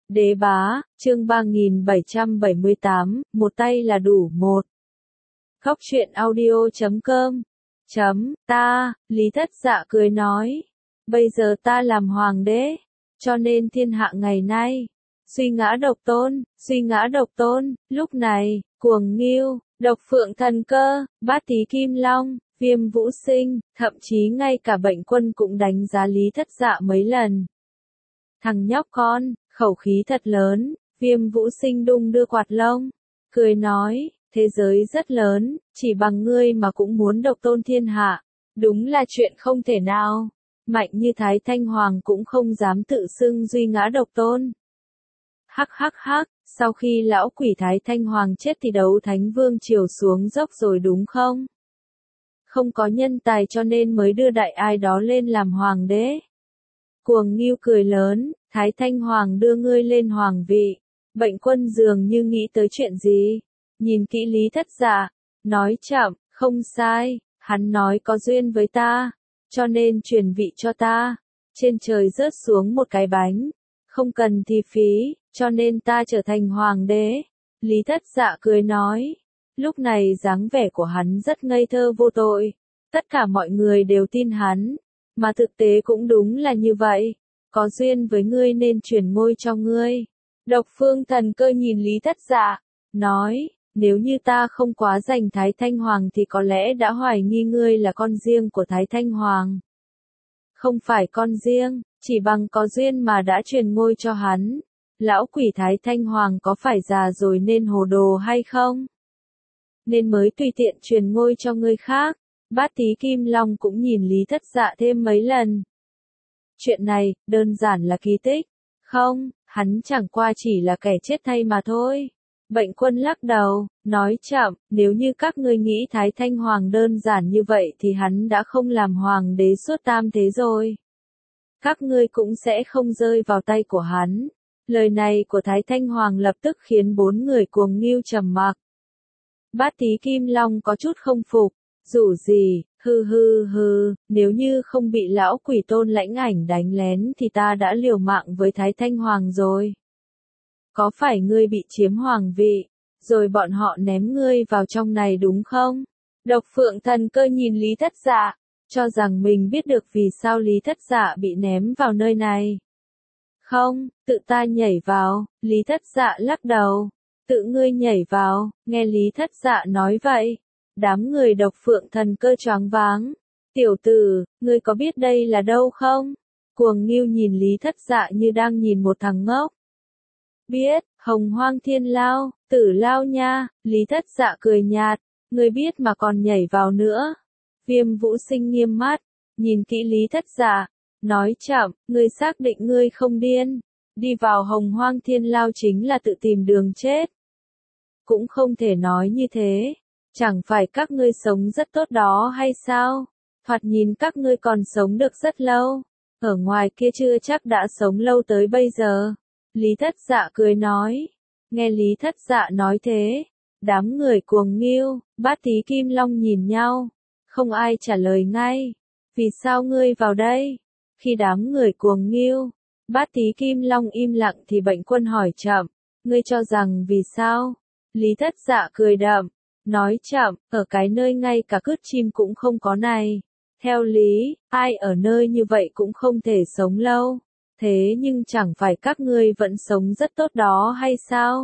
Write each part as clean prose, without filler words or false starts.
Đế bá, chương 3778, một tay là đủ một. Góc truyện audio.com. Ta, Lý Thất Dạ cười nói. Bây giờ ta làm hoàng đế, cho nên thiên hạ ngày nay. Suy ngã độc tôn, lúc này, Cuồng Ngưu, Độc Phượng Thần Cơ, Bát Tí Kim Long, Viêm Vũ Sinh, thậm chí ngay cả Bệnh Quân cũng đánh giá Lý Thất Dạ mấy lần. Thằng nhóc con, khẩu khí thật lớn. Viêm Vũ Sinh đung đưa quạt lông, cười nói, thế giới rất lớn, chỉ bằng ngươi mà cũng muốn độc tôn thiên hạ, đúng là chuyện không thể nào. Mạnh như Thái Thanh Hoàng cũng không dám tự xưng duy ngã độc tôn. Hắc, sau khi lão quỷ Thái Thanh Hoàng chết thì đấu Thánh Vương triều xuống dốc rồi đúng không? Không có nhân tài cho nên mới đưa đại ai đó lên làm hoàng đế. Cuồng Ngưu cười lớn, Thái Thanh Hoàng đưa ngươi lên hoàng vị. Bệnh Quân dường như nghĩ tới chuyện gì, nhìn kỹ Lý Thất Dạ, nói chậm, không sai, hắn nói có duyên với ta, cho nên truyền vị cho ta. Trên trời rớt xuống một cái bánh, không cần thì phí, cho nên ta trở thành hoàng đế. Lý Thất Dạ cười nói, lúc này dáng vẻ của hắn rất ngây thơ vô tội, tất cả mọi người đều tin hắn, mà thực tế cũng đúng là như vậy, có duyên với ngươi nên truyền ngôi cho ngươi. Độc Phương Thần Cơ nhìn Lý Thất Dạ, nói, nếu như ta không quá giành Thái Thanh Hoàng thì có lẽ đã hoài nghi ngươi là con riêng của Thái Thanh Hoàng. Không phải con riêng, chỉ bằng có duyên mà đã truyền ngôi cho hắn. Lão quỷ Thái Thanh Hoàng có phải già rồi nên hồ đồ hay không? Nên mới tùy tiện truyền ngôi cho người khác. Bát Tí Kim Long cũng nhìn Lý Thất Dạ thêm mấy lần. Chuyện này, đơn giản là kỳ tích. Không, hắn chẳng qua chỉ là kẻ chết thay mà thôi. Bệnh Quân lắc đầu, nói chậm, nếu như các ngươi nghĩ Thái Thanh Hoàng đơn giản như vậy thì hắn đã không làm hoàng đế suốt tam thế rồi. Các ngươi cũng sẽ không rơi vào tay của hắn. Lời này của Thái Thanh Hoàng lập tức khiến bốn người Cuồng Ngưu trầm mặc. Bát Tí Kim Long có chút không phục, dù gì, hừ, nếu như không bị lão quỷ Tôn Lãnh Ảnh đánh lén thì ta đã liều mạng với Thái Thanh Hoàng rồi. Có phải ngươi bị chiếm hoàng vị, rồi bọn họ ném ngươi vào trong này đúng không? Độc Phượng Thần Cơ nhìn Lý Thất Dạ, cho rằng mình biết được vì sao Lý Thất Dạ bị ném vào nơi này. Không, tự ta nhảy vào. Lý Thất Dạ lắc đầu. Tự ngươi nhảy vào. Nghe Lý Thất Dạ nói vậy, đám người Độc Phượng Thần Cơ choáng váng. Tiểu tử, ngươi có biết đây là đâu không? Cuồng Ngưu nhìn Lý Thất Dạ như đang nhìn một thằng ngốc. Biết, Hồng Hoang Thiên Lao, Tử Lao nha. Lý Thất Dạ cười nhạt, ngươi biết mà còn nhảy vào nữa. Viêm Vũ Sinh nghiêm mắt, nhìn kỹ Lý Thất Dạ, nói chậm, ngươi xác định ngươi không điên. Đi vào Hồng Hoang Thiên Lao chính là tự tìm đường chết. Cũng không thể nói như thế. Chẳng phải các ngươi sống rất tốt đó hay sao? Thoạt nhìn các ngươi còn sống được rất lâu. Ở ngoài kia chưa chắc đã sống lâu tới bây giờ. Lý Thất Dạ cười nói. Nghe Lý Thất Dạ nói thế, đám người Cuồng Ngưu, Bát Tí Kim Long nhìn nhau. Không ai trả lời ngay. Vì sao ngươi vào đây? Khi đám người Cuồng Ngưu, Bát Tí Kim Long im lặng thì Bệnh Quân hỏi chậm. Ngươi cho rằng vì sao? Lý Thất Dạ cười đậm, nói chậm, ở cái nơi ngay cả cứt chim cũng không có này. Theo lý, ai ở nơi như vậy cũng không thể sống lâu. Thế nhưng chẳng phải các ngươi vẫn sống rất tốt đó hay sao?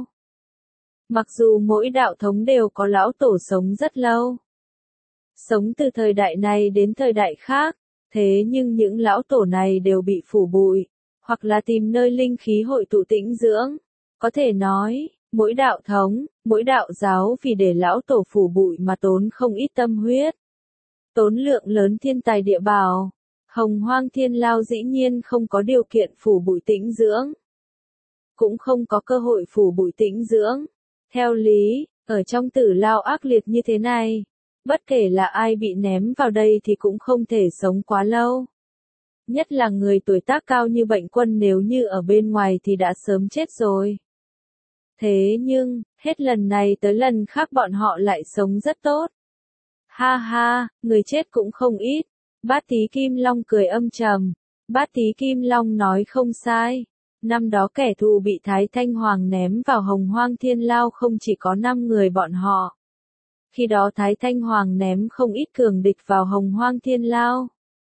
Mặc dù mỗi đạo thống đều có lão tổ sống rất lâu, sống từ thời đại này đến thời đại khác, thế nhưng những lão tổ này đều bị phủ bụi, hoặc là tìm nơi linh khí hội tụ tĩnh dưỡng. Có thể nói, mỗi đạo thống, mỗi đạo giáo vì để lão tổ phủ bụi mà tốn không ít tâm huyết, tốn lượng lớn thiên tài địa bảo. Hồng Hoang Thiên Lao dĩ nhiên không có điều kiện phủ bụi tĩnh dưỡng, cũng không có cơ hội phủ bụi tĩnh dưỡng. Theo lý, ở trong Tử Lao ác liệt như thế này, bất kể là ai bị ném vào đây thì cũng không thể sống quá lâu. Nhất là người tuổi tác cao như Bệnh Quân, nếu như ở bên ngoài thì đã sớm chết rồi. Thế nhưng, hết lần này tới lần khác bọn họ lại sống rất tốt. Ha, người chết cũng không ít. Bát Tí Kim Long cười âm trầm. Bát Tí Kim Long nói không sai. Năm đó kẻ thù bị Thái Thanh Hoàng ném vào Hồng Hoang Thiên Lao không chỉ có 5 người bọn họ. Khi đó Thái Thanh Hoàng ném không ít cường địch vào Hồng Hoang Thiên Lao.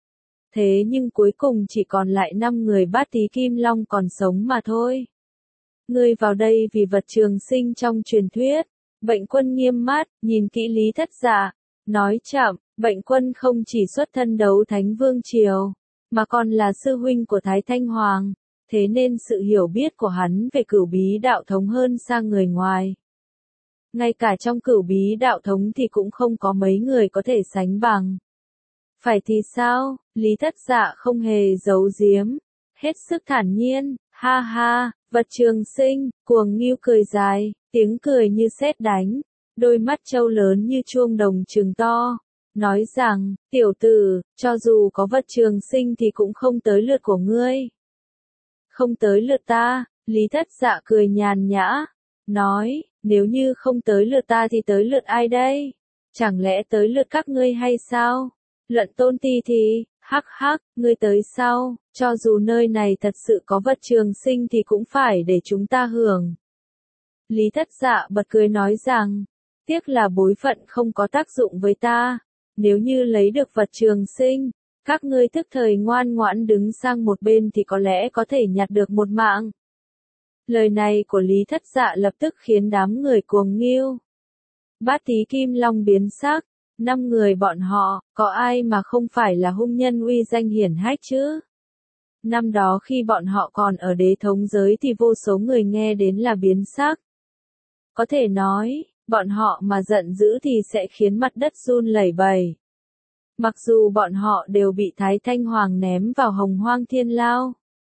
Thế nhưng cuối cùng chỉ còn lại 5 người Bát Tí Kim Long còn sống mà thôi. Ngươi vào đây vì vật trường sinh trong truyền thuyết. Bệnh Quân nghiêm mắt, nhìn kỹ Lý Thất Dạ, nói chậm, Bệnh Quân không chỉ xuất thân đấu Thánh Vương Triều, mà còn là sư huynh của Thái Thanh Hoàng, thế nên sự hiểu biết của hắn về Cửu Bí đạo thống hơn xa người ngoài. Ngay cả trong Cửu Bí đạo thống thì cũng không có mấy người có thể sánh bằng. Phải thì sao? Lý Thất Dạ không hề giấu giếm, hết sức thản nhiên, ha ha, vật trường sinh, cuồng ngưu cười dài, tiếng cười như sét đánh, đôi mắt trâu lớn như chuông đồng trừng to, nói rằng, tiểu tử, cho dù có vật trường sinh thì cũng không tới lượt của ngươi. Không tới lượt ta, Lý Thất Dạ cười nhàn nhã, nói, nếu như không tới lượt ta thì tới lượt ai đây? Chẳng lẽ tới lượt các ngươi hay sao? Luận Tôn Ti thì, hắc hắc, ngươi tới sau, cho dù nơi này thật sự có vật trường sinh thì cũng phải để chúng ta hưởng. Lý Thất Dạ bật cười nói rằng, tiếc là bối phận không có tác dụng với ta, nếu như lấy được vật trường sinh, các ngươi tức thời ngoan ngoãn đứng sang một bên thì có lẽ có thể nhặt được một mạng. Lời này của Lý Thất Dạ lập tức khiến đám người cuồng nghiêu. Bát Tí Kim Long biến sắc, 5 người bọn họ, có ai mà không phải là hung nhân uy danh hiển hách chứ? Năm đó khi bọn họ còn ở đế thống giới thì vô số người nghe đến là biến sắc. Có thể nói, bọn họ mà giận dữ thì sẽ khiến mặt đất run lẩy bẩy. Mặc dù bọn họ đều bị Thái Thanh Hoàng ném vào Hồng Hoang Thiên Lao.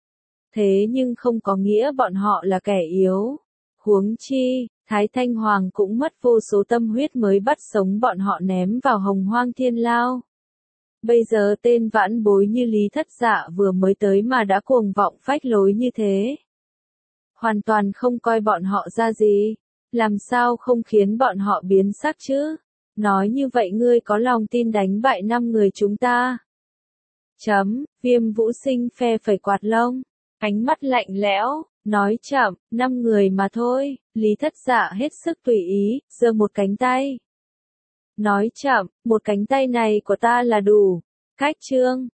Thế nhưng không có nghĩa bọn họ là kẻ yếu. Huống chi, Thái Thanh Hoàng cũng mất vô số tâm huyết mới bắt sống bọn họ ném vào Hồng Hoang Thiên Lao. Bây giờ tên vãn bối như Lý Thất Dạ vừa mới tới mà đã cuồng vọng phách lối như thế. Hoàn toàn không coi bọn họ ra gì. Làm sao không khiến bọn họ biến sắc chứ? Nói như vậy ngươi có lòng tin đánh bại 5 người chúng ta? Viêm Vũ Sinh phe phẩy quạt lông, ánh mắt lạnh lẽo, nói chậm, 5 người mà thôi. Lý Thất Dạ hết sức tùy ý, giơ một cánh tay. Nói chậm, một cánh tay này của ta là đủ. Cách chương